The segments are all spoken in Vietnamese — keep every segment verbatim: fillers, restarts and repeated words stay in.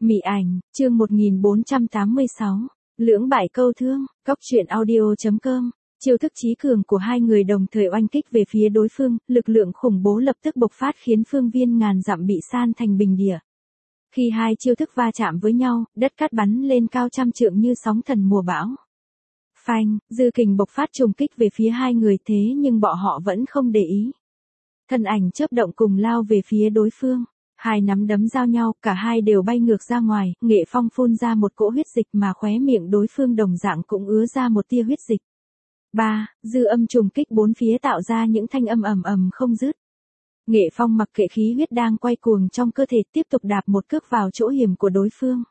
Mị ảnh, chương một nghìn bốn trăm tám mươi sáu. Lưỡng bại câu thương, cóc truyện audio.com. Chiêu thức chí cường của hai người đồng thời oanh kích về phía đối phương, lực lượng khủng bố lập tức bộc phát khiến phương viên ngàn dặm bị san thành bình địa. Khi hai chiêu thức va chạm với nhau, đất cát bắn lên cao trăm trượng như sóng thần mùa bão. Phanh, dư kình bộc phát trùng kích về phía hai người thế nhưng bọn họ vẫn không để ý. Thân ảnh chớp động cùng lao về phía đối phương. Hai nắm đấm giao nhau, cả hai đều bay ngược ra ngoài, Nghệ Phong phun ra một cỗ huyết dịch mà khóe miệng đối phương đồng dạng cũng ứa ra một tia huyết dịch. ba. Dư âm trùng kích bốn phía tạo ra những thanh âm ầm ầm không dứt. Nghệ Phong mặc kệ khí huyết đang quay cuồng trong cơ thể tiếp tục đạp một cước vào chỗ hiểm của đối phương.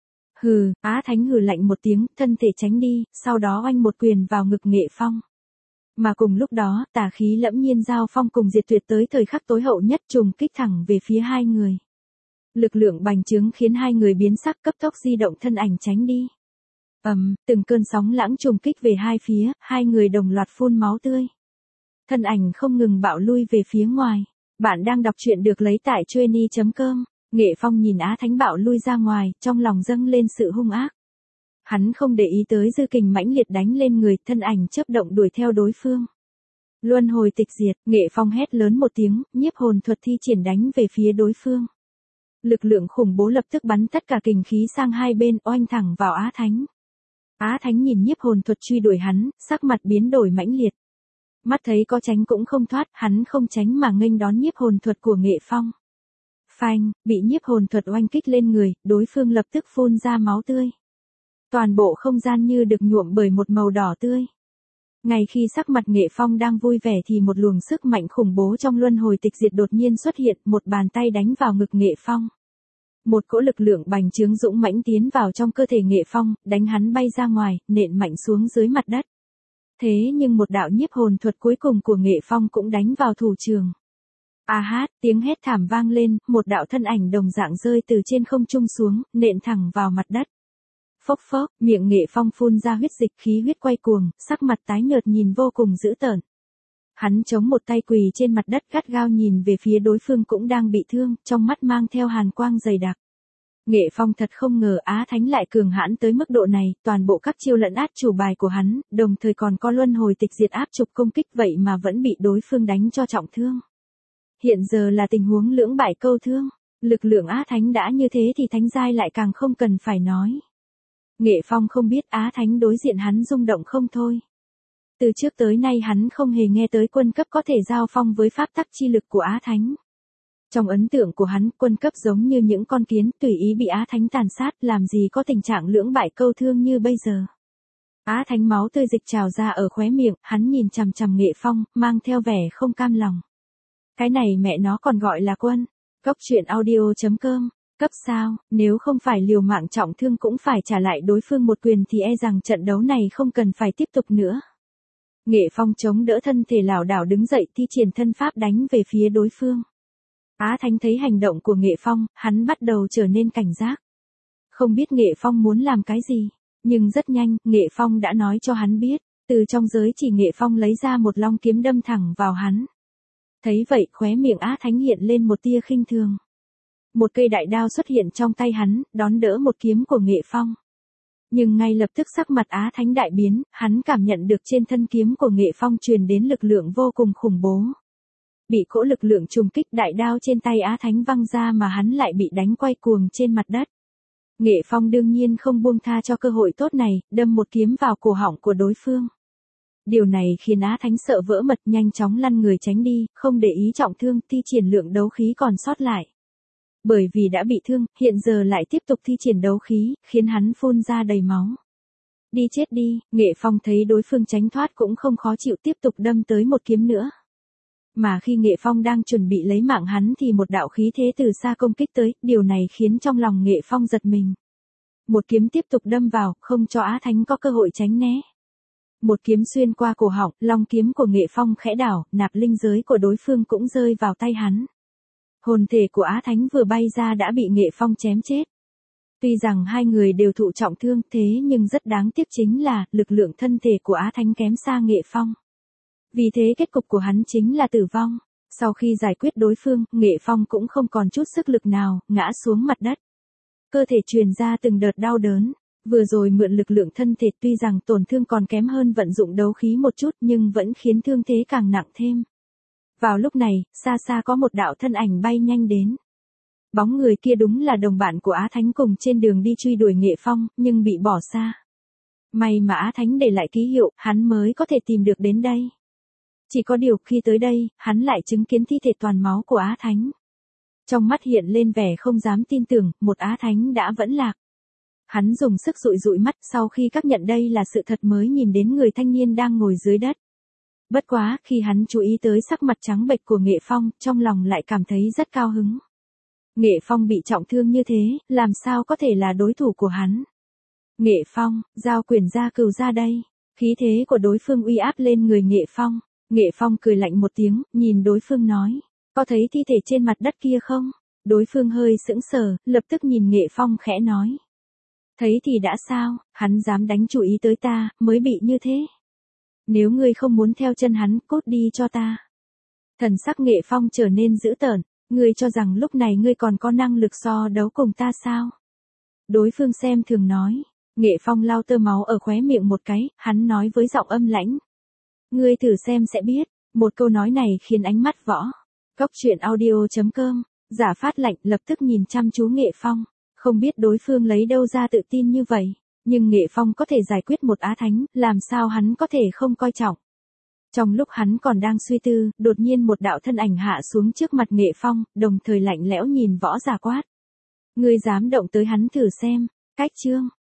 Hừ, Á Thánh hừ lạnh một tiếng, thân thể tránh đi, sau đó oanh một quyền vào ngực Nghệ Phong. Mà cùng lúc đó, tà khí lẫm nhiên giao phong cùng diệt tuyệt tới thời khắc tối hậu nhất trùng kích thẳng về phía hai người. Lực lượng bành trướng khiến hai người biến sắc cấp tốc di động thân ảnh tránh đi. Ầm, um, từng cơn sóng lãng trùng kích về hai phía, hai người đồng loạt phun máu tươi. Thân ảnh không ngừng bạo lui về phía ngoài. Bạn đang đọc truyện được lấy tại chueny chấm com. Nghệ Phong nhìn Á Thánh bạo lui ra ngoài, trong lòng dâng lên sự hung ác. Hắn không để ý tới dư kình mãnh liệt đánh lên người, thân ảnh chớp động đuổi theo đối phương. Luân hồi tịch diệt, Nghệ Phong hét lớn một tiếng, nhiếp hồn thuật thi triển đánh về phía đối phương. Lực lượng khủng bố lập tức bắn tất cả kình khí sang hai bên, oanh thẳng vào Á Thánh. Á Thánh nhìn nhiếp hồn thuật truy đuổi hắn, sắc mặt biến đổi mãnh liệt. Mắt thấy có tránh cũng không thoát, hắn không tránh mà nghênh đón nhiếp hồn thuật của Nghệ Phong. Phanh, bị nhiếp hồn thuật oanh kích lên người, đối phương lập tức phun ra máu tươi. Toàn bộ không gian như được nhuộm bởi một màu đỏ tươi. Ngay khi sắc mặt Nghệ Phong đang vui vẻ thì một luồng sức mạnh khủng bố trong luân hồi tịch diệt đột nhiên xuất hiện, một bàn tay đánh vào ngực Nghệ Phong. Một cỗ lực lượng bành trướng dũng mãnh tiến vào trong cơ thể Nghệ Phong, đánh hắn bay ra ngoài, nện mạnh xuống dưới mặt đất. Thế nhưng một đạo nhiếp hồn thuật cuối cùng của Nghệ Phong cũng đánh vào thủ trường. A hát, tiếng hét thảm vang lên, một đạo thân ảnh đồng dạng rơi từ trên không trung xuống, nện thẳng vào mặt đất. Phốc phốc, miệng Nghệ Phong phun ra huyết dịch, khí huyết quay cuồng, sắc mặt tái nhợt nhìn vô cùng dữ tợn. Hắn chống một tay quỳ trên mặt đất gắt gao nhìn về phía đối phương cũng đang bị thương, trong mắt mang theo hàn quang dày đặc. Nghệ Phong thật không ngờ Á Thánh lại cường hãn tới mức độ này, toàn bộ các chiêu lẫn át chủ bài của hắn, đồng thời còn có luân hồi tịch diệt áp trục công kích vậy mà vẫn bị đối phương đánh cho trọng thương. Hiện giờ là tình huống lưỡng bại câu thương, lực lượng Á Thánh đã như thế thì thánh giai lại càng không cần phải nói. Nghệ Phong không biết Á Thánh đối diện hắn rung động không thôi. Từ trước tới nay hắn không hề nghe tới quân cấp có thể giao phong với pháp tắc chi lực của Á Thánh. Trong ấn tượng của hắn, quân cấp giống như những con kiến tùy ý bị Á Thánh tàn sát, làm gì có tình trạng lưỡng bại câu thương như bây giờ. Á Thánh máu tươi dịch trào ra ở khóe miệng, hắn nhìn chằm chằm Nghệ Phong, mang theo vẻ không cam lòng. Cái này mẹ nó còn gọi là quân. Cóc truyện audio.com. Cấp sao, nếu không phải liều mạng trọng thương cũng phải trả lại đối phương một quyền thì e rằng trận đấu này không cần phải tiếp tục nữa. Nghệ Phong chống đỡ thân thể lảo đảo đứng dậy thi triển thân pháp đánh về phía đối phương. Á Thánh thấy hành động của Nghệ Phong, hắn bắt đầu trở nên cảnh giác. Không biết Nghệ Phong muốn làm cái gì, nhưng rất nhanh, Nghệ Phong đã nói cho hắn biết, từ trong giới chỉ Nghệ Phong lấy ra một long kiếm đâm thẳng vào hắn. Thấy vậy, khóe miệng Á Thánh hiện lên một tia khinh thường. Một cây đại đao xuất hiện trong tay hắn, đón đỡ một kiếm của Nghệ Phong. Nhưng ngay lập tức sắc mặt Á Thánh đại biến, hắn cảm nhận được trên thân kiếm của Nghệ Phong truyền đến lực lượng vô cùng khủng bố. Bị cỗ lực lượng trùng kích, đại đao trên tay Á Thánh văng ra mà hắn lại bị đánh quay cuồng trên mặt đất. Nghệ Phong đương nhiên không buông tha cho cơ hội tốt này, đâm một kiếm vào cổ họng của đối phương. Điều này khiến Á Thánh sợ vỡ mật, nhanh chóng lăn người tránh đi, không để ý trọng thương, thi triển lượng đấu khí còn sót lại. Bởi vì đã bị thương, hiện giờ lại tiếp tục thi triển đấu khí, khiến hắn phun ra đầy máu. Đi chết đi, Nghệ Phong thấy đối phương tránh thoát cũng không khó chịu, tiếp tục đâm tới một kiếm nữa. Mà khi Nghệ Phong đang chuẩn bị lấy mạng hắn thì một đạo khí thế từ xa công kích tới, điều này khiến trong lòng Nghệ Phong giật mình. Một kiếm tiếp tục đâm vào, không cho Á Thánh có cơ hội tránh né. Một kiếm xuyên qua cổ họng, long kiếm của Nghệ Phong khẽ đảo, nạp linh giới của đối phương cũng rơi vào tay hắn. Hồn thể của Á Thánh vừa bay ra đã bị Nghệ Phong chém chết. Tuy rằng hai người đều thụ trọng thương thế nhưng rất đáng tiếc chính là lực lượng thân thể của Á Thánh kém xa Nghệ Phong. Vì thế kết cục của hắn chính là tử vong. Sau khi giải quyết đối phương, Nghệ Phong cũng không còn chút sức lực nào, ngã xuống mặt đất. cơ thể truyền ra từng đợt đau đớn. Vừa rồi mượn lực lượng thân thể tuy rằng tổn thương còn kém hơn vận dụng đấu khí một chút nhưng vẫn khiến thương thế càng nặng thêm. Vào lúc này, xa xa có một đạo thân ảnh bay nhanh đến. Bóng người kia đúng là đồng bạn của Á Thánh cùng trên đường đi truy đuổi Nghệ Phong, nhưng bị bỏ xa. May mà Á Thánh để lại ký hiệu, hắn mới có thể tìm được đến đây. Chỉ có điều khi tới đây, hắn lại chứng kiến thi thể toàn máu của Á Thánh. Trong mắt hiện lên vẻ không dám tin tưởng, một Á Thánh đã vẫn lạc. Hắn dùng sức dụi dụi mắt sau khi xác nhận đây là sự thật mới nhìn đến người thanh niên đang ngồi dưới đất. Bất quá, khi hắn chú ý tới sắc mặt trắng bệch của Nghệ Phong, trong lòng lại cảm thấy rất cao hứng. Nghệ Phong bị trọng thương như thế, làm sao có thể là đối thủ của hắn. Nghệ Phong, giao quyền gia cừu ra đây. Khí thế của đối phương uy áp lên người Nghệ Phong. Nghệ Phong cười lạnh một tiếng, nhìn đối phương nói. Có thấy thi thể trên mặt đất kia không? Đối phương hơi sững sờ, lập tức nhìn Nghệ Phong khẽ nói. Thấy thì đã sao, hắn dám đánh chú ý tới ta, mới bị như thế. Nếu ngươi không muốn theo chân hắn, cút đi cho ta. Thần sắc Nghệ Phong trở nên dữ tợn, ngươi cho rằng lúc này ngươi còn có năng lực so đấu cùng ta sao? Đối phương xem thường nói. Nghệ Phong lau tơ máu ở khóe miệng một cái, hắn nói với giọng âm lãnh. Ngươi thử xem sẽ biết, một câu nói này khiến ánh mắt võ. Cốc truyện audio chấm com, giả phát lạnh lập tức nhìn chăm chú Nghệ Phong. Không biết đối phương lấy đâu ra tự tin như vậy, nhưng Nghệ Phong có thể giải quyết một Á Thánh, làm sao hắn có thể không coi trọng. Trong lúc hắn còn đang suy tư, đột nhiên một đạo thân ảnh hạ xuống trước mặt Nghệ Phong, đồng thời lạnh lẽo nhìn võ giả quát. Ngươi dám động tới hắn thử xem, cách chương.